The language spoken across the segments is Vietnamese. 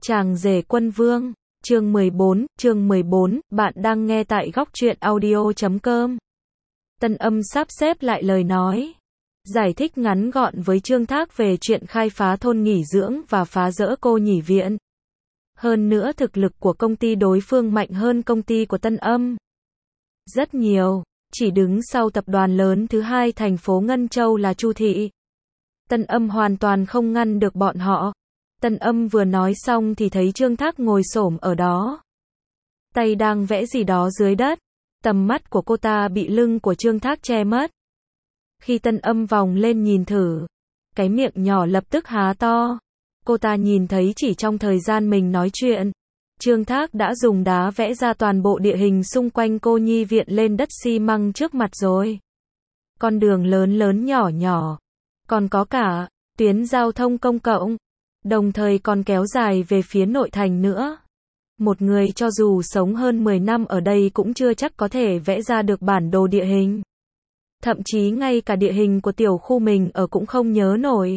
Chàng rể quân vương, chương 14, bạn đang nghe tại góc truyện audio.com. Tân Âm sắp xếp lại lời nói, giải thích ngắn gọn với Trương Thác về chuyện khai phá thôn nghỉ dưỡng và phá rỡ cô nhỉ viện. Hơn nữa thực lực của công ty đối phương mạnh hơn công ty của Tân Âm rất nhiều, chỉ đứng sau tập đoàn lớn thứ hai thành phố Ngân Châu là Chu Thị. Tân Âm hoàn toàn không ngăn được bọn họ. Tân Âm vừa nói xong thì thấy Trương Thác ngồi xổm ở đó, tay đang vẽ gì đó dưới đất. Tầm mắt của cô ta bị lưng của Trương Thác che mất. Khi Tân Âm vòng lên nhìn thử, cái miệng nhỏ lập tức há to. Cô ta nhìn thấy chỉ trong thời gian mình nói chuyện, Trương Thác đã dùng đá vẽ ra toàn bộ địa hình xung quanh cô nhi viện lên đất xi măng trước mặt rồi. Con đường lớn lớn nhỏ nhỏ, còn có cả tuyến giao thông công cộng, đồng thời còn kéo dài về phía nội thành nữa. Một người cho dù sống hơn 10 năm ở đây cũng chưa chắc có thể vẽ ra được bản đồ địa hình. Thậm chí ngay cả địa hình của tiểu khu mình ở cũng không nhớ nổi.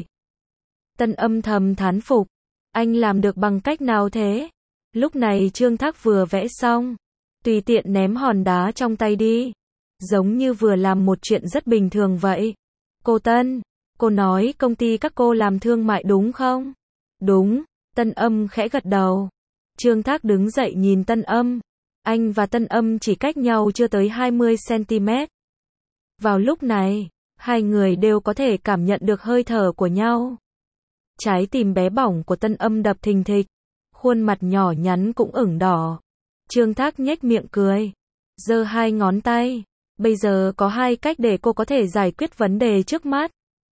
Tân Âm thầm thán phục, anh làm được bằng cách nào thế? Lúc này Trương Thác vừa vẽ xong, tùy tiện ném hòn đá trong tay đi, giống như vừa làm một chuyện rất bình thường vậy. Cô Tân, cô nói công ty các cô làm thương mại đúng không? Đúng, Tân Âm khẽ gật đầu. Trương Thác đứng dậy nhìn Tân Âm. Anh và Tân Âm chỉ cách nhau chưa tới 20cm. Vào lúc này, hai người đều có thể cảm nhận được hơi thở của nhau. Trái tim bé bỏng của Tân Âm đập thình thịch, khuôn mặt nhỏ nhắn cũng ửng đỏ. Trương Thác nhếch miệng cười, giơ hai ngón tay. Bây giờ có hai cách để cô có thể giải quyết vấn đề trước mắt.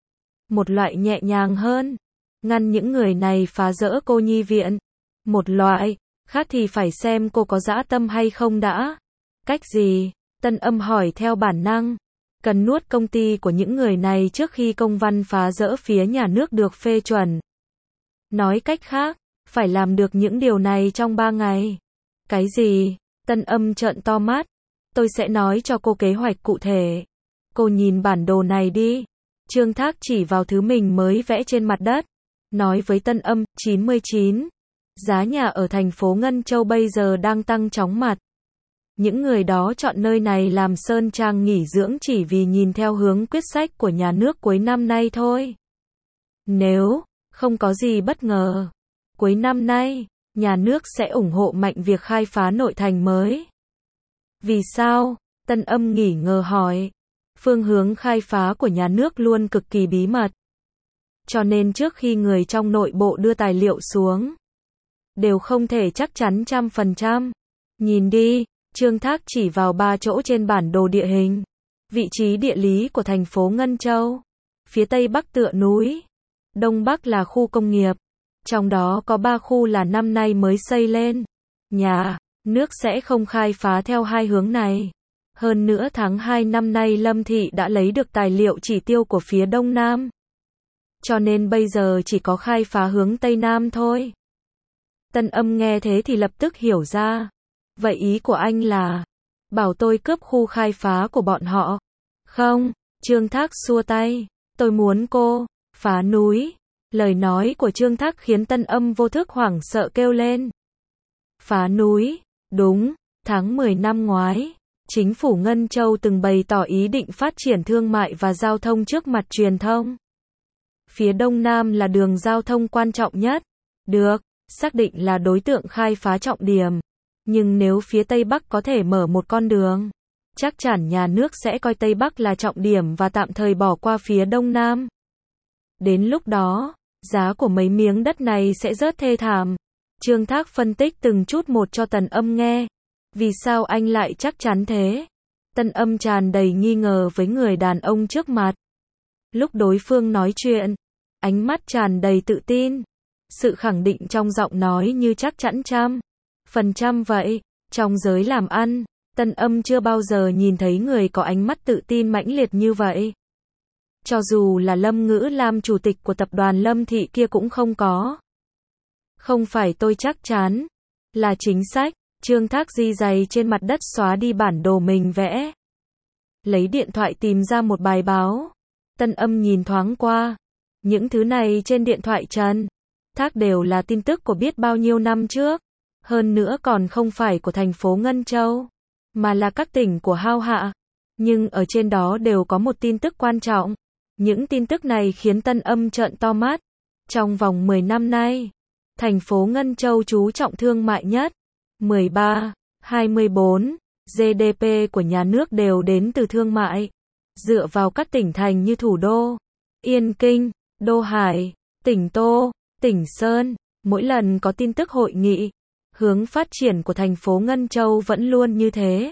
Một loại nhẹ nhàng hơn, ngăn những người này phá rỡ cô nhi viện. Một loại khác thì phải xem cô có dã tâm hay không đã. Cách gì? Tân Âm hỏi theo bản năng. Cần nuốt công ty của những người này trước khi công văn phá rỡ phía nhà nước được phê chuẩn. Nói cách khác, phải làm được những điều này trong 3 ngày. Cái gì? Tân Âm trợn to mắt. Tôi sẽ nói cho cô kế hoạch cụ thể. Cô nhìn bản đồ này đi. Trương Thác chỉ vào thứ mình mới vẽ trên mặt đất, nói với Tân Âm, 99. Giá nhà ở thành phố Ngân Châu bây giờ đang tăng chóng mặt. Những người đó chọn nơi này làm sơn trang nghỉ dưỡng chỉ vì nhìn theo hướng quyết sách của nhà nước cuối năm nay thôi. Nếu không có gì bất ngờ, cuối năm nay, nhà nước sẽ ủng hộ mạnh việc khai phá nội thành mới. Vì sao? Tân Âm nghỉ ngờ hỏi. Phương hướng khai phá của nhà nước luôn cực kỳ bí mật. Cho nên trước khi người trong nội bộ đưa tài liệu xuống, đều không thể chắc chắn 100%. Nhìn đi, Trương Thác chỉ vào 3 chỗ trên bản đồ địa hình. Vị trí địa lý của thành phố Ngân Châu. Phía tây bắc tựa núi, đông bắc là khu công nghiệp. Trong đó có 3 khu là năm nay mới xây lên. Nhà nước sẽ không khai phá theo hai hướng này. Hơn nữa tháng 2 năm nay Lâm Thị đã lấy được tài liệu chỉ tiêu của phía đông nam. Cho nên bây giờ chỉ có khai phá hướng tây nam thôi. Tân Âm nghe thế thì lập tức hiểu ra. Vậy ý của anh là bảo tôi cướp khu khai phá của bọn họ? Không, Trương Thác xua tay. Tôi muốn cô phá núi. Lời nói của Trương Thác khiến Tân Âm vô thức hoảng sợ kêu lên. Phá núi? Đúng, tháng 10 năm ngoái, chính phủ Ngân Châu từng bày tỏ ý định phát triển thương mại và giao thông trước mặt truyền thông. Phía đông nam là đường giao thông quan trọng nhất. Được, xác định là đối tượng khai phá trọng điểm. Nhưng nếu phía tây bắc có thể mở một con đường, chắc chắn nhà nước sẽ coi tây bắc là trọng điểm và tạm thời bỏ qua phía đông nam. Đến lúc đó, giá của mấy miếng đất này sẽ rớt thê thảm. Trương Thác phân tích từng chút một cho Tân Âm nghe. Vì sao anh lại chắc chắn thế? Tân Âm tràn đầy nghi ngờ với người đàn ông trước mặt. Lúc đối phương nói chuyện, ánh mắt tràn đầy tự tin. Sự khẳng định trong giọng nói như chắc chắn 100% vậy. Trong giới làm ăn, Tân Âm chưa bao giờ nhìn thấy người có ánh mắt tự tin mãnh liệt như vậy. Cho dù là Lâm Ngữ Lam chủ tịch của tập đoàn Lâm Thị kia cũng không có. Không phải tôi chắc chắn, là chính sách. Trương Thác di giày trên mặt đất xóa đi bản đồ mình vẽ. Lấy điện thoại tìm ra một bài báo. Tân Âm nhìn thoáng qua. Những thứ này trên điện thoại Trần Thác đều là tin tức của biết bao nhiêu năm trước. Hơn nữa còn không phải của thành phố Ngân Châu, mà là các tỉnh của Hao Hạ. Nhưng ở trên đó đều có một tin tức quan trọng. Những tin tức này khiến Tân Âm trợn to mắt. Trong vòng 10 năm nay, thành phố Ngân Châu chú trọng thương mại nhất. 13, 24, GDP của nhà nước đều đến từ thương mại. Dựa vào các tỉnh thành như Thủ Đô, Yên Kinh, Đô Hải, tỉnh Tô, tỉnh Sơn, mỗi lần có tin tức hội nghị, hướng phát triển của thành phố Ngân Châu vẫn luôn như thế.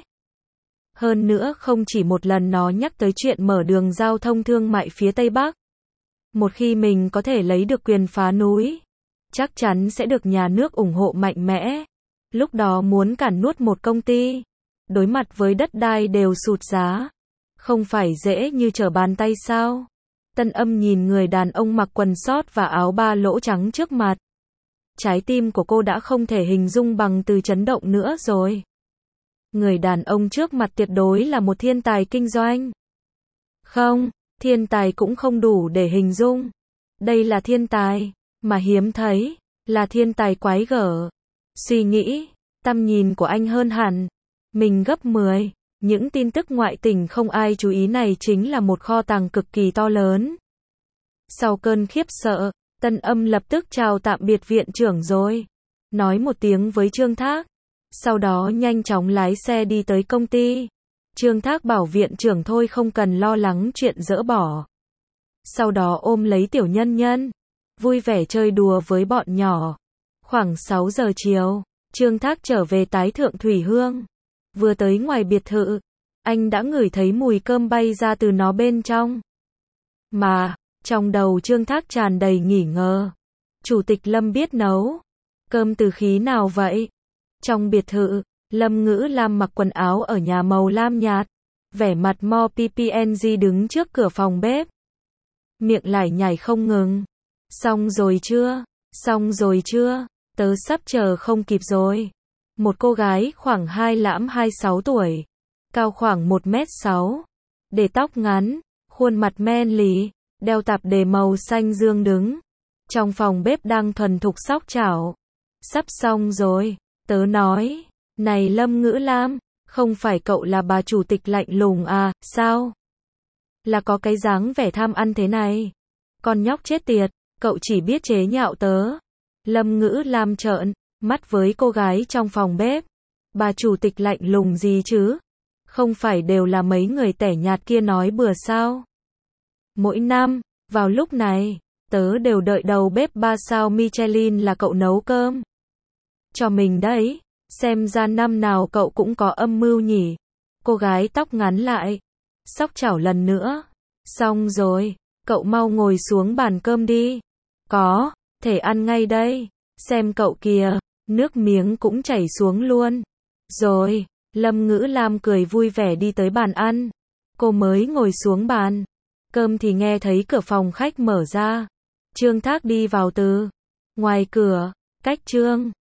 Hơn nữa không chỉ một lần nó nhắc tới chuyện mở đường giao thông thương mại phía Tây Bắc. Một khi mình có thể lấy được quyền phá núi, chắc chắn sẽ được nhà nước ủng hộ mạnh mẽ. Lúc đó muốn cản nuốt một công ty, đối mặt với đất đai đều sụt giá. Không phải dễ như trở bàn tay sao? Tân Âm nhìn người đàn ông mặc quần sót và áo ba lỗ trắng trước mặt. Trái tim của cô đã không thể hình dung bằng từ chấn động nữa rồi. Người đàn ông trước mặt tuyệt đối là một thiên tài kinh doanh. Không, thiên tài cũng không đủ để hình dung. Đây là thiên tài, mà hiếm thấy, là thiên tài quái gở. Suy nghĩ, tầm nhìn của anh hơn hẳn. Mình gấp 10, những tin tức ngoại tỉnh không ai chú ý này chính là một kho tàng cực kỳ to lớn. Sau cơn khiếp sợ, Tân Âm lập tức chào tạm biệt viện trưởng rồi. Nói một tiếng với Trương Thác. Sau đó nhanh chóng lái xe đi tới công ty. Trương Thác bảo viện trưởng thôi không cần lo lắng chuyện dỡ bỏ. Sau đó ôm lấy Tiểu Nhân Nhân, vui vẻ chơi đùa với bọn nhỏ. Khoảng 6 giờ chiều, Trương Thác trở về tái thượng Thủy Hương. Vừa tới ngoài biệt thự, anh đã ngửi thấy mùi cơm bay ra từ nó bên trong. Mà, trong đầu Trương Thác tràn đầy nghi ngờ. Chủ tịch Lâm biết nấu cơm từ khí nào vậy? Trong biệt thự, Lâm Ngữ Lam mặc quần áo ở nhà màu lam nhạt, vẻ mặt mo PPNG đứng trước cửa phòng bếp. Miệng lải nhải không ngừng. Xong rồi chưa? Xong rồi chưa? Tớ sắp chờ không kịp rồi. Một cô gái khoảng 25-26 tuổi, cao khoảng 1m6, để tóc ngắn, khuôn mặt men lì, đeo tạp dề màu xanh dương đứng. Trong phòng bếp đang thuần thục xóc chảo. Sắp xong rồi, tớ nói. Này Lâm Ngữ Lam, không phải cậu là bà chủ tịch lạnh lùng à, sao? Là có cái dáng vẻ tham ăn thế này. Con nhóc chết tiệt, cậu chỉ biết chế nhạo tớ. Lâm Ngữ Lam trợn mắt với cô gái trong phòng bếp. Bà chủ tịch lạnh lùng gì chứ? Không phải đều là mấy người tẻ nhạt kia nói bừa sao? Mỗi năm, vào lúc này, tớ đều đợi đầu bếp 3 sao Michelin là cậu nấu cơm cho mình đấy. Xem ra năm nào cậu cũng có âm mưu nhỉ. Cô gái tóc ngắn lại, xóc chảo lần nữa. Xong rồi, cậu mau ngồi xuống bàn cơm đi. Có, thể ăn ngay đây. Xem cậu kìa, nước miếng cũng chảy xuống luôn. Rồi, Lâm Ngữ Lam cười vui vẻ đi tới bàn ăn. Cô mới ngồi xuống bàn cơm thì nghe thấy cửa phòng khách mở ra. Trương Thác đi vào từ ngoài cửa, cách Trương